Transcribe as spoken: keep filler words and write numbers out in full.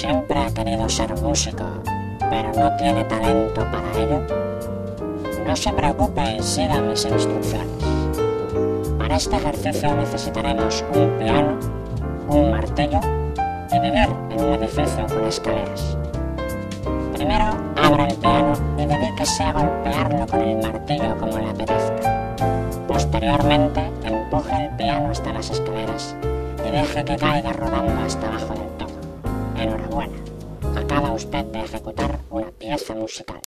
Siempre ha querido ser músico, pero no tiene talento para ello. No se preocupe y siga mis instrucciones. Para este ejercicio necesitaremos un piano, un martillo y vivir en un edificio con escaleras. Primero, abra el piano y dedíquese a golpearlo con el martillo como le apetezca. Posteriormente, empuje el piano hasta las escaleras y deje que caiga rodando hasta abajo del todo. Enhorabuena, acaba usted de ejecutar una pieza musical.